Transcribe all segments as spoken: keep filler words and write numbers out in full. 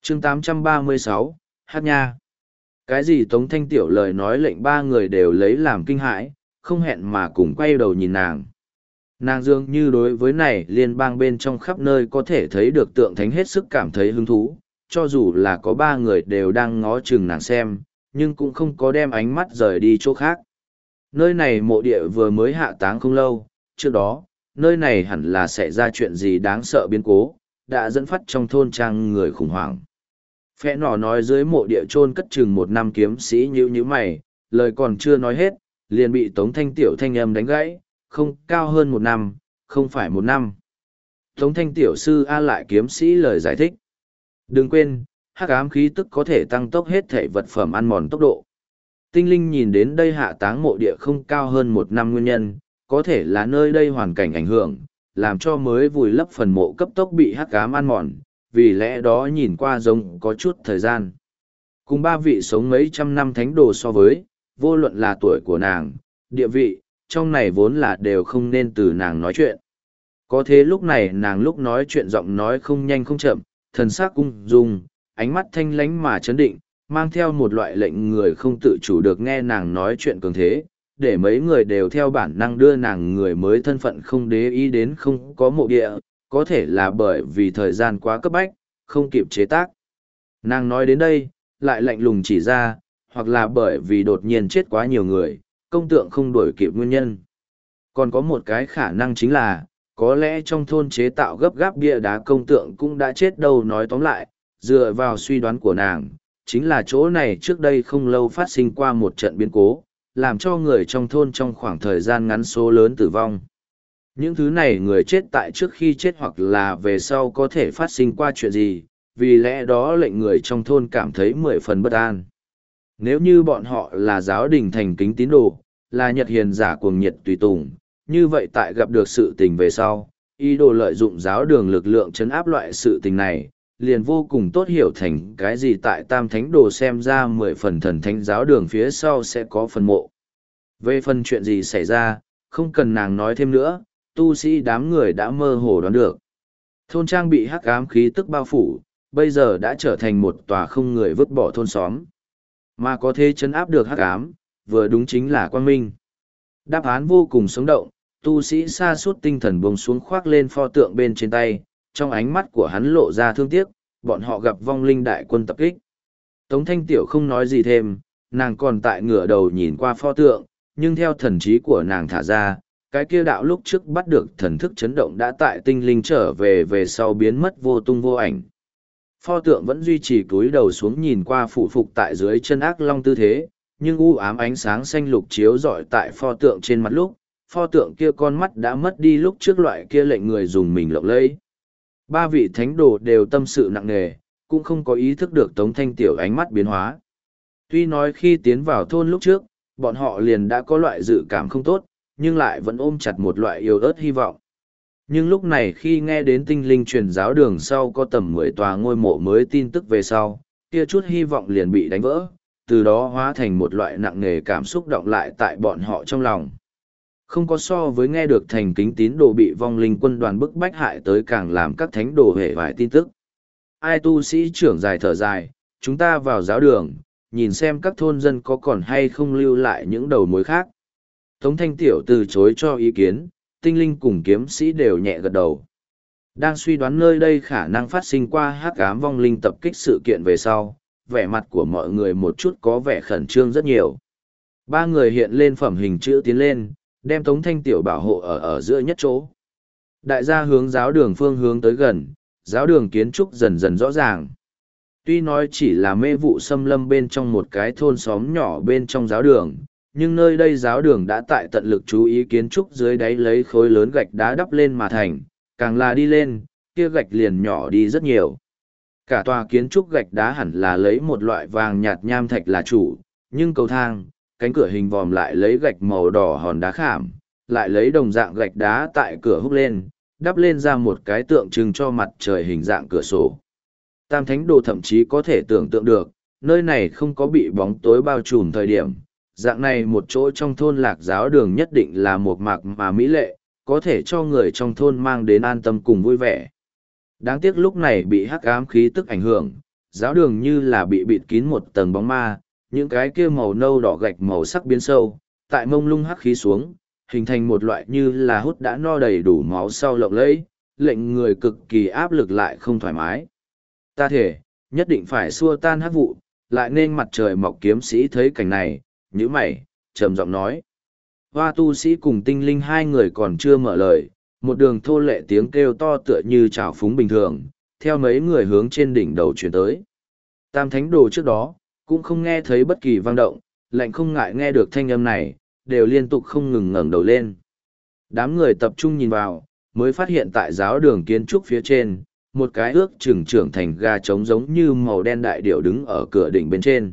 chương tám trăm ba mươi sáu, Hát Nha. Cái gì Tống Thanh Tiểu lời nói lệnh ba người đều lấy làm kinh hãi, không hẹn mà cùng quay đầu nhìn nàng. Nàng dường như đối với này liên bang bên trong khắp nơi có thể thấy được tượng thánh hết sức cảm thấy hứng thú, cho dù là có ba người đều đang ngó chừng nàng xem, nhưng cũng không có đem ánh mắt rời đi chỗ khác. Nơi này mộ địa vừa mới hạ táng không lâu, trước đó, nơi này hẳn là sẽ ra chuyện gì đáng sợ biến cố, đã dẫn phát trong thôn trang người khủng hoảng. Phẽ nỏ nói dưới mộ địa chôn cất chừng một năm kiếm sĩ như như mày, lời còn chưa nói hết, liền bị Tống Thanh Tiểu thanh âm đánh gãy, không cao hơn một năm, không phải một năm. Tống Thanh Tiểu sư A lại kiếm sĩ lời giải thích. Đừng quên, hắc ám khí tức có thể tăng tốc hết thể vật phẩm ăn mòn tốc độ. Tinh linh nhìn đến đây hạ táng mộ địa không cao hơn một năm nguyên nhân, có thể là nơi đây hoàn cảnh ảnh hưởng, làm cho mới vùi lấp phần mộ cấp tốc bị hắc ám ăn mòn, vì lẽ đó nhìn qua giống có chút thời gian. Cùng ba vị sống mấy trăm năm thánh đồ so với, vô luận là tuổi của nàng, địa vị, trong này vốn là đều không nên từ nàng nói chuyện. Có thế lúc này nàng lúc nói chuyện giọng nói không nhanh không chậm, thần sắc ung dung, ánh mắt thanh lánh mà chấn định, mang theo một loại lệnh người không tự chủ được nghe nàng nói chuyện cường thế, để mấy người đều theo bản năng đưa nàng người mới thân phận không để ý đến không có mộ địa, có thể là bởi vì thời gian quá cấp bách, không kịp chế tác. Nàng nói đến đây, lại lạnh lùng chỉ ra, hoặc là bởi vì đột nhiên chết quá nhiều người, công tượng không đổi kịp nguyên nhân. Còn có một cái khả năng chính là, có lẽ trong thôn chế tạo gấp gáp bia đá công tượng cũng đã chết đâu. Nói tóm lại, dựa vào suy đoán của nàng, chính là chỗ này trước đây không lâu phát sinh qua một trận biến cố, làm cho người trong thôn trong khoảng thời gian ngắn số lớn tử vong. Những thứ này người chết tại trước khi chết hoặc là về sau có thể phát sinh qua chuyện gì, vì lẽ đó lệnh người trong thôn cảm thấy mười phần bất an. Nếu như bọn họ là giáo đình thành kính tín đồ, là nhật hiền giả cuồng nhiệt tùy tùng, như vậy tại gặp được sự tình về sau, ý đồ lợi dụng giáo đường lực lượng chấn áp loại sự tình này, liền vô cùng tốt hiểu thành cái gì tại tam thánh đồ xem ra mười phần thần thánh giáo đường phía sau sẽ có phần mộ. Về phần chuyện gì xảy ra, không cần nàng nói thêm nữa, tu sĩ đám người đã mơ hồ đoán được. Thôn trang bị hắc ám khí tức bao phủ, bây giờ đã trở thành một tòa không người vứt bỏ thôn xóm. Mà có thể chấn áp được hắc ám, vừa đúng chính là quang minh. Đáp án vô cùng sống động, tu sĩ sa sút tinh thần bông xuống khoác lên pho tượng bên trên tay, trong ánh mắt của hắn lộ ra thương tiếc, bọn họ gặp vong linh đại quân tập kích. Tống Thanh Tiểu không nói gì thêm, nàng còn tại ngửa đầu nhìn qua pho tượng, nhưng theo thần trí của nàng thả ra, cái kia đạo lúc trước bắt được thần thức chấn động đã tại tinh linh trở về về sau biến mất vô tung vô ảnh. Pho tượng vẫn duy trì cúi đầu xuống nhìn qua phụ phục tại dưới chân ác long tư thế, nhưng u ám ánh sáng xanh lục chiếu rọi tại pho tượng trên mặt lúc, pho tượng kia con mắt đã mất đi lúc trước loại kia lệnh người dùng mình lộng lẫy. Ba vị thánh đồ đều tâm sự nặng nề, cũng không có ý thức được Tống Thanh Tiểu ánh mắt biến hóa. Tuy nói khi tiến vào thôn lúc trước, bọn họ liền đã có loại dự cảm không tốt, nhưng lại vẫn ôm chặt một loại yếu ớt hy vọng. Nhưng lúc này khi nghe đến tinh linh truyền giáo đường sau có tầm mười tòa ngôi mộ mới tin tức về sau, kia chút hy vọng liền bị đánh vỡ, từ đó hóa thành một loại nặng nề cảm xúc động lại tại bọn họ trong lòng. Không có so với nghe được thành kính tín đồ bị vong linh quân đoàn bức bách hại tới càng làm các thánh đồ hề vài tin tức. Ai tu sĩ trưởng dài thở dài, chúng ta vào giáo đường, nhìn xem các thôn dân có còn hay không lưu lại những đầu mối khác. Tống Thanh Tiểu từ chối cho ý kiến, tinh linh cùng kiếm sĩ đều nhẹ gật đầu. Đang suy đoán nơi đây khả năng phát sinh qua hắc ám vong linh tập kích sự kiện về sau, vẻ mặt của mọi người một chút có vẻ khẩn trương rất nhiều. Ba người hiện lên phẩm hình chữ tiến lên, đem Tống Thanh Tiểu bảo hộ ở ở giữa nhất chỗ. Đại gia hướng giáo đường phương hướng tới gần, giáo đường kiến trúc dần dần rõ ràng. Tuy nói chỉ là mê vụ xâm lâm bên trong một cái thôn xóm nhỏ bên trong giáo đường, nhưng nơi đây giáo đường đã tại tận lực chú ý kiến trúc dưới đáy lấy khối lớn gạch đá đắp lên mà thành, càng là đi lên, kia gạch liền nhỏ đi rất nhiều. Cả tòa kiến trúc gạch đá hẳn là lấy một loại vàng nhạt nham thạch là chủ, nhưng cầu thang, cánh cửa hình vòm lại lấy gạch màu đỏ hòn đá khảm, lại lấy đồng dạng gạch đá tại cửa húc lên, đắp lên ra một cái tượng trưng cho mặt trời hình dạng cửa sổ. Tam thánh đồ thậm chí có thể tưởng tượng được, nơi này không có bị bóng tối bao trùm thời điểm. Dạng này một chỗ trong thôn lạc giáo đường nhất định là một mạc mà mỹ lệ, có thể cho người trong thôn mang đến an tâm cùng vui vẻ. Đáng tiếc lúc này bị hắc ám khí tức ảnh hưởng, giáo đường như là bị bịt kín một tầng bóng ma, những cái kia màu nâu đỏ gạch màu sắc biến sâu, tại mông lung hắc khí xuống, hình thành một loại như là hút đã no đầy đủ máu sau lộng lẫy, lệnh người cực kỳ áp lực lại không thoải mái. Ta thể, nhất định phải xua tan hắc vụ, lại nên mặt trời mọc kiếm sĩ thấy cảnh này, nhíu mày, trầm giọng nói. Hoa tu sĩ cùng tinh linh hai người còn chưa mở lời, một đường thô lệ tiếng kêu to tựa như trào phúng bình thường, theo mấy người hướng trên đỉnh đầu chuyển tới. Tam thánh đồ trước đó, cũng không nghe thấy bất kỳ vang động, lạnh không ngại nghe được thanh âm này, đều liên tục không ngừng ngẩng đầu lên. Đám người tập trung nhìn vào, mới phát hiện tại giáo đường kiến trúc phía trên, một cái ước chừng trưởng thành gà trống giống như màu đen đại điểu đứng ở cửa đỉnh bên trên.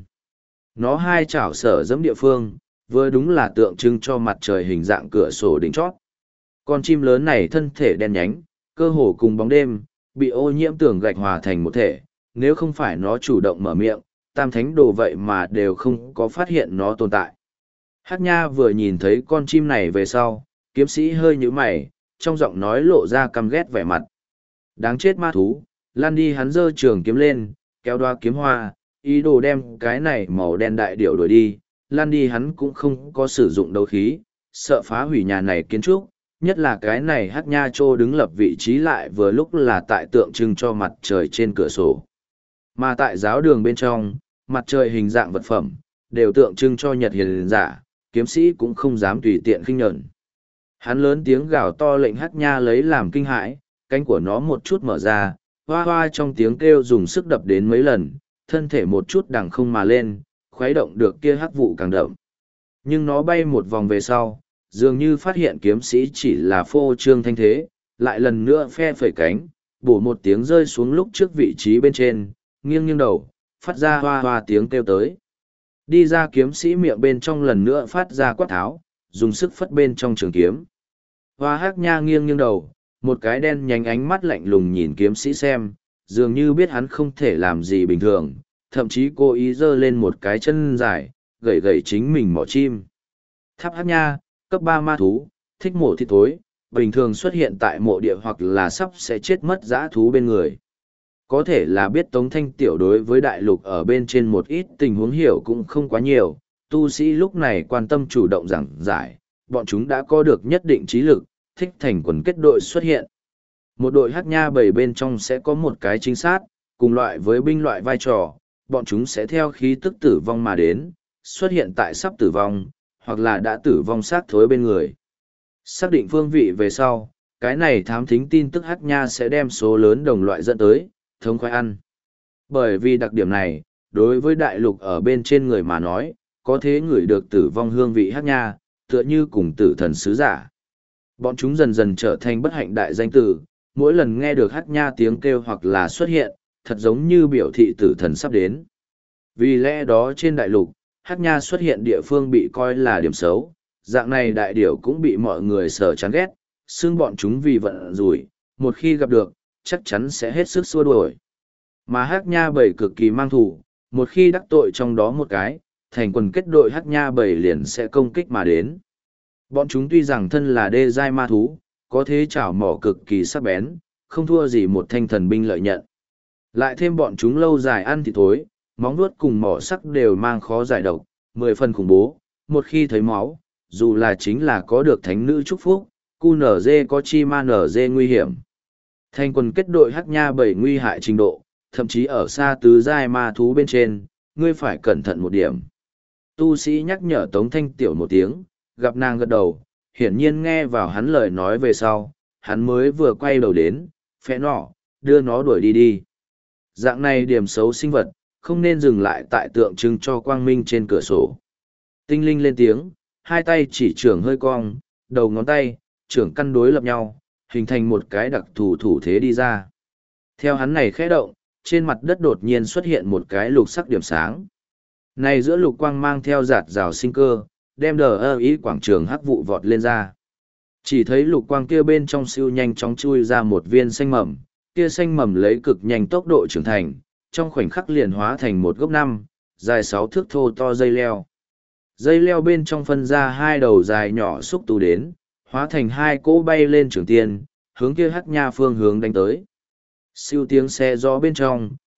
Nó hai chảo sở dẫm địa phương, vừa đúng là tượng trưng cho mặt trời hình dạng cửa sổ đỉnh chót. Con chim lớn này thân thể đen nhánh, cơ hồ cùng bóng đêm, bị ô nhiễm tường gạch hòa thành một thể, nếu không phải nó chủ động mở miệng, tam thánh đồ vậy mà đều không có phát hiện nó tồn tại. Hắc Nha vừa nhìn thấy con chim này về sau, kiếm sĩ hơi nhíu mày, trong giọng nói lộ ra căm ghét vẻ mặt. Đáng chết ma thú, lan đi, hắn giơ trường kiếm lên, kéo đoa kiếm hoa, ý đồ đem cái này màu đen đại điểu đuổi đi, lan đi hắn cũng không có sử dụng đấu khí, sợ phá hủy nhà này kiến trúc, nhất là cái này Hắc Nha Trô đứng lập vị trí lại vừa lúc là tại tượng trưng cho mặt trời trên cửa sổ. Mà tại giáo đường bên trong, mặt trời hình dạng vật phẩm, đều tượng trưng cho nhật hiền giả, kiếm sĩ cũng không dám tùy tiện khinh nhẫn. Hắn lớn tiếng gào to lệnh Hắc Nha lấy làm kinh hãi, cánh của nó một chút mở ra, hoa hoa trong tiếng kêu dùng sức đập đến mấy lần, thân thể một chút đằng không mà lên, khuấy động được kia hắc vụ càng đậm. Nhưng nó bay một vòng về sau, dường như phát hiện kiếm sĩ chỉ là phô trương thanh thế, lại lần nữa phe phẩy cánh, bổ một tiếng rơi xuống lúc trước vị trí bên trên, nghiêng nghiêng đầu, phát ra hoa hoa tiếng kêu tới. Đi ra kiếm sĩ miệng bên trong lần nữa phát ra quát tháo, dùng sức phất bên trong trường kiếm. Hoa Hắc Nha nghiêng nghiêng đầu, một cái đen nhánh ánh mắt lạnh lùng nhìn kiếm sĩ xem, dường như biết hắn không thể làm gì bình thường, thậm chí cố ý giơ lên một cái chân dài, gẩy gẩy chính mình mỏ chim. Tháp Hắc Nha, cấp ba ma thú, thích mổ thịt thối, bình thường xuất hiện tại mộ địa hoặc là sắp sẽ chết mất dã thú bên người. Có thể là biết Tống Thanh Tiểu đối với đại lục ở bên trên một ít tình huống hiểu cũng không quá nhiều, tu sĩ lúc này quan tâm chủ động giảng giải, bọn chúng đã có được nhất định trí lực, thích thành quần kết đội xuất hiện. Một đội Hắc Nha bảy bên trong sẽ có một cái chính sát, cùng loại với binh loại vai trò, bọn chúng sẽ theo khí tức tử vong mà đến, xuất hiện tại sắp tử vong, hoặc là đã tử vong xác thối bên người. Xác định phương vị về sau, cái này thám thính tin tức Hắc Nha sẽ đem số lớn đồng loại dẫn tới, thống khoái ăn. Bởi vì đặc điểm này, đối với đại lục ở bên trên người mà nói, có thế ngửi được tử vong hương vị Hắc Nha, tựa như cùng tử thần sứ giả. Bọn chúng dần dần trở thành bất hạnh đại danh tử, mỗi lần nghe được Hắc Nha tiếng kêu hoặc là xuất hiện, thật giống như biểu thị tử thần sắp đến. Vì lẽ đó trên đại lục, Hắc Nha xuất hiện địa phương bị coi là điểm xấu, dạng này đại điểu cũng bị mọi người sợ chán ghét, xưng bọn chúng vì vận rủi, một khi gặp được, chắc chắn sẽ hết sức xua đuổi. Mà Hắc Nha bảy cực kỳ mang thủ, một khi đắc tội trong đó một cái, thành quần kết đội Hắc Nha bảy liền sẽ công kích mà đến. Bọn chúng tuy rằng thân là đê giai ma thú, có thế chảo mỏ cực kỳ sắc bén, không thua gì một thanh thần binh lợi nhận. Lại thêm bọn chúng lâu dài ăn thịt thối, móng vuốt cùng mỏ sắc đều mang khó giải độc, mười phần khủng bố, một khi thấy máu, dù là chính là có được thánh nữ chúc phúc, cu nở dê có chi ma nở dê nguy hiểm. Thành quần kết đội Hắc Nha bảy nguy hại trình độ, thậm chí ở xa tứ giai ma thú bên trên, ngươi phải cẩn thận một điểm. Tu sĩ nhắc nhở Tống Thanh Tiểu một tiếng, gặp nàng gật đầu, hiển nhiên nghe vào hắn lời nói về sau, hắn mới vừa quay đầu đến, phẽ nọ, đưa nó đuổi đi đi. Dạng này điểm xấu sinh vật, không nên dừng lại tại tượng trưng cho quang minh trên cửa sổ. Tinh linh lên tiếng, hai tay chỉ trưởng hơi cong, đầu ngón tay, trưởng căn đối lập nhau, hình thành một cái đặc thù thủ thế đi ra. Theo hắn này khẽ động, trên mặt đất đột nhiên xuất hiện một cái lục sắc điểm sáng. Này giữa lục quang mang theo giạt rào sinh cơ, đem đờ ơ ý quảng trường hắc vụ vọt lên ra. Chỉ thấy lục quang kia bên trong siêu nhanh chóng chui ra một viên xanh mầm, kia xanh mầm lấy cực nhanh tốc độ trưởng thành, trong khoảnh khắc liền hóa thành một gốc năm, dài sáu thước thô to dây leo. Dây leo bên trong phân ra hai đầu dài nhỏ xúc tu đến, hóa thành hai cỗ bay lên trường tiên, hướng kia Hắc Nha phương hướng đánh tới. Siêu tiếng xe gió bên trong,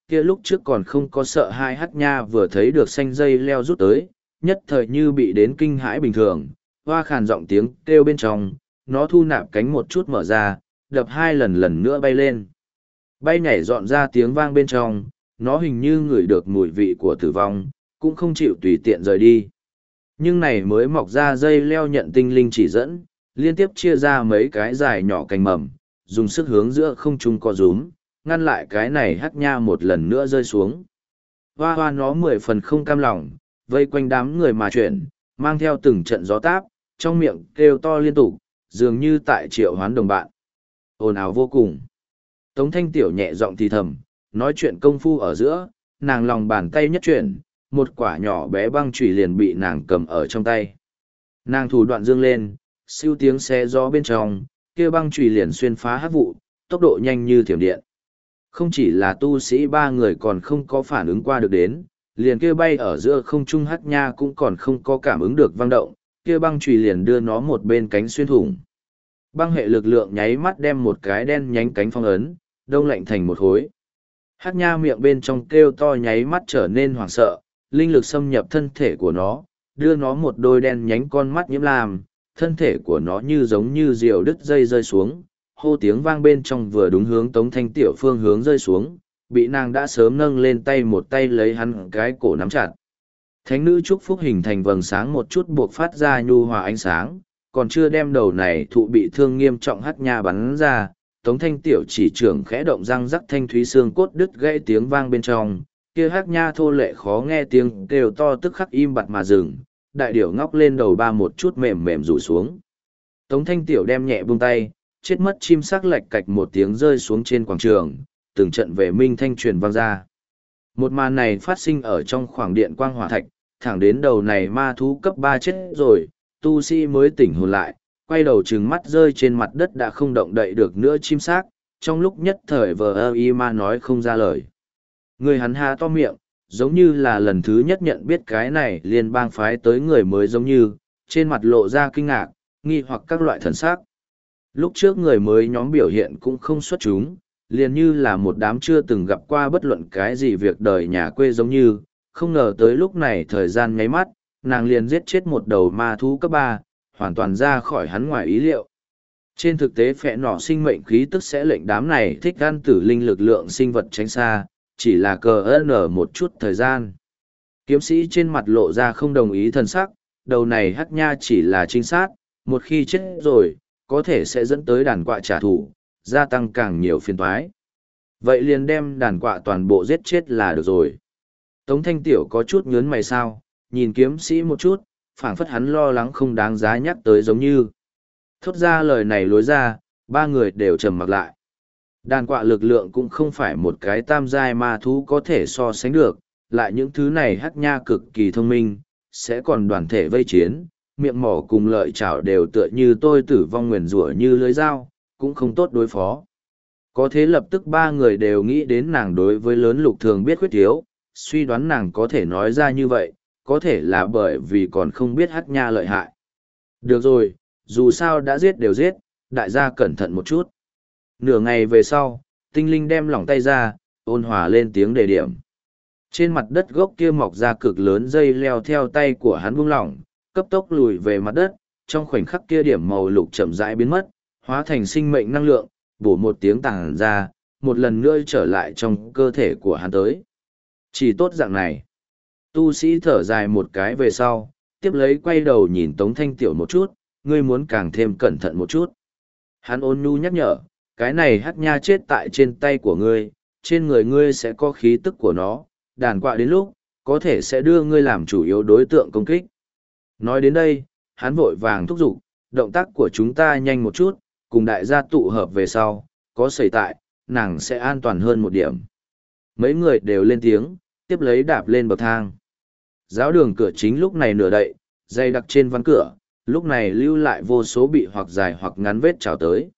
kia lúc trước còn không có sợ hai hát nha vừa thấy được xanh dây leo rút tới, nhất thời như bị đến kinh hãi bình thường, hoa khàn giọng tiếng kêu bên trong, nó thu nạp cánh một chút mở ra, đập hai lần lần nữa bay lên. Bay nhảy dọn ra tiếng vang bên trong, nó hình như ngửi được mùi vị của tử vong, cũng không chịu tùy tiện rời đi. Nhưng này mới mọc ra dây leo nhận tinh linh chỉ dẫn, liên tiếp chia ra mấy cái dài nhỏ cành mầm, dùng sức hướng giữa không trung co rúm, ngăn lại cái này hắc nha một lần nữa rơi xuống. Hoa hoa nó mười phần không cam lòng, vây quanh đám người mà chuyển, mang theo từng trận gió táp, trong miệng kêu to liên tục, dường như tại triệu hoán đồng bạn. Ồn ào vô cùng. Tống Thanh Tiểu nhẹ giọng thì thầm, nói chuyện công phu ở giữa, nàng lòng bàn tay nhất chuyển, một quả nhỏ bé băng chùy liền bị nàng cầm ở trong tay. Nàng thủ đoạn dương lên, siêu tiếng xé gió bên trong, kia băng chùy liền xuyên phá hắc vụ, tốc độ nhanh như thiểm điện. Không chỉ là tu sĩ ba người còn không có phản ứng qua được đến, liền kia bay ở giữa không trung hắc nha cũng còn không có cảm ứng được vang động, kia băng chùy liền đưa nó một bên cánh xuyên thủng. Băng hệ lực lượng nháy mắt đem một cái đen nhánh cánh phong ấn, đông lạnh thành một khối. Hắc nha miệng bên trong kêu to nháy mắt trở nên hoảng sợ, linh lực xâm nhập thân thể của nó, đưa nó một đôi đen nhánh con mắt nhiễm lam, thân thể của nó như giống như diều đứt dây rơi xuống, hô tiếng vang bên trong vừa đúng hướng Tống Thanh Tiểu phương hướng rơi xuống, bị nàng đã sớm nâng lên tay một tay lấy hắn cái cổ nắm chặt. Thánh nữ chúc phúc hình thành vầng sáng một chút buộc phát ra nhu hòa ánh sáng, còn chưa đem đầu này thụ bị thương nghiêm trọng hắc nha bắn ra, Tống Thanh Tiểu chỉ trưởng khẽ động răng rắc thanh thúy xương cốt đứt gãy tiếng vang bên trong, kia hắc nha thô lệ khó nghe tiếng kêu to tức khắc im bặt mà dừng, đại điểu ngóc lên đầu ba một chút mềm mềm rủ xuống. Tống Thanh Tiểu đem nhẹ buông tay, chết mất chim sắc lạch cạch một tiếng rơi xuống trên quảng trường, từng trận về minh thanh truyền vang ra. Một màn này phát sinh ở trong khoảng điện quang hỏa thạch, thẳng đến đầu này ma thú cấp ba chết rồi, tu sĩ mới tỉnh hồn lại, quay đầu trừng mắt rơi trên mặt đất đã không động đậy được nữa chim xác, trong lúc nhất thời vờ ơ y ma nói không ra lời. Người hắn há to miệng, giống như là lần thứ nhất nhận biết cái này liên bang phái tới người mới giống như, trên mặt lộ ra kinh ngạc, nghi hoặc các loại thần sắc. Lúc trước người mới nhóm biểu hiện cũng không xuất chúng, liền như là một đám chưa từng gặp qua bất luận cái gì việc đời nhà quê giống như, không ngờ tới lúc này thời gian nháy mắt, nàng liền giết chết một đầu ma thú cấp ba, hoàn toàn ra khỏi hắn ngoài ý liệu. Trên thực tế phệ nỏ sinh mệnh khí tức sẽ lệnh đám này thích gan tử linh lực lượng sinh vật tránh xa, chỉ là cờ ơn ở một chút thời gian. Kiếm sĩ trên mặt lộ ra không đồng ý thần sắc, đầu này hắc nha chỉ là trinh sát, một khi chết rồi, có thể sẽ dẫn tới đàn quạ trả thù, gia tăng càng nhiều phiền toái. Vậy liền đem đàn quạ toàn bộ giết chết là được rồi. Tống Thanh Tiểu có chút nhớn mày sao, nhìn kiếm sĩ một chút, phảng phất hắn lo lắng không đáng giá nhắc tới giống như. Thốt ra lời này lối ra, ba người đều trầm mặc lại. Đàn quạ lực lượng cũng không phải một cái tam giai ma thú có thể so sánh được, lại những thứ này hắc nha cực kỳ thông minh, sẽ còn đoàn thể vây chiến, miệng mỏ cùng lợi chảo đều tựa như tôi tử vong nguyền rủa như lưới dao, cũng không tốt đối phó. Có thế lập tức ba người đều nghĩ đến nàng đối với lớn lục thường biết khuyết thiếu, suy đoán nàng có thể nói ra như vậy, có thể là bởi vì còn không biết hắc nha lợi hại. Được rồi, dù sao đã giết đều giết, đại gia cẩn thận một chút. Nửa ngày về sau, tinh linh đem lỏng tay ra, ôn hòa lên tiếng đề điểm. Trên mặt đất gốc kia mọc ra cực lớn dây leo theo tay của hắn buông lỏng, cấp tốc lùi về mặt đất, trong khoảnh khắc kia điểm màu lục chậm rãi biến mất, hóa thành sinh mệnh năng lượng, bổ một tiếng tàng ra, một lần nữa trở lại trong cơ thể của hắn tới. Chỉ tốt dạng này. Tu sĩ thở dài một cái về sau, tiếp lấy quay đầu nhìn Tống Thanh Tiểu một chút, ngươi muốn càng thêm cẩn thận một chút. Hắn ôn nhu nhắc nhở, cái này hắc nha chết tại trên tay của ngươi, trên người ngươi sẽ có khí tức của nó, đàn quạ đến lúc, có thể sẽ đưa ngươi làm chủ yếu đối tượng công kích. Nói đến đây, hắn vội vàng thúc giục, động tác của chúng ta nhanh một chút, cùng đại gia tụ hợp về sau, có xảy tại, nàng sẽ an toàn hơn một điểm. Mấy người đều lên tiếng, tiếp lấy đạp lên bậc thang. Giáo đường cửa chính lúc này nửa đậy, dây đặc trên ván cửa, lúc này lưu lại vô số bị hoặc dài hoặc ngắn vết trào tới.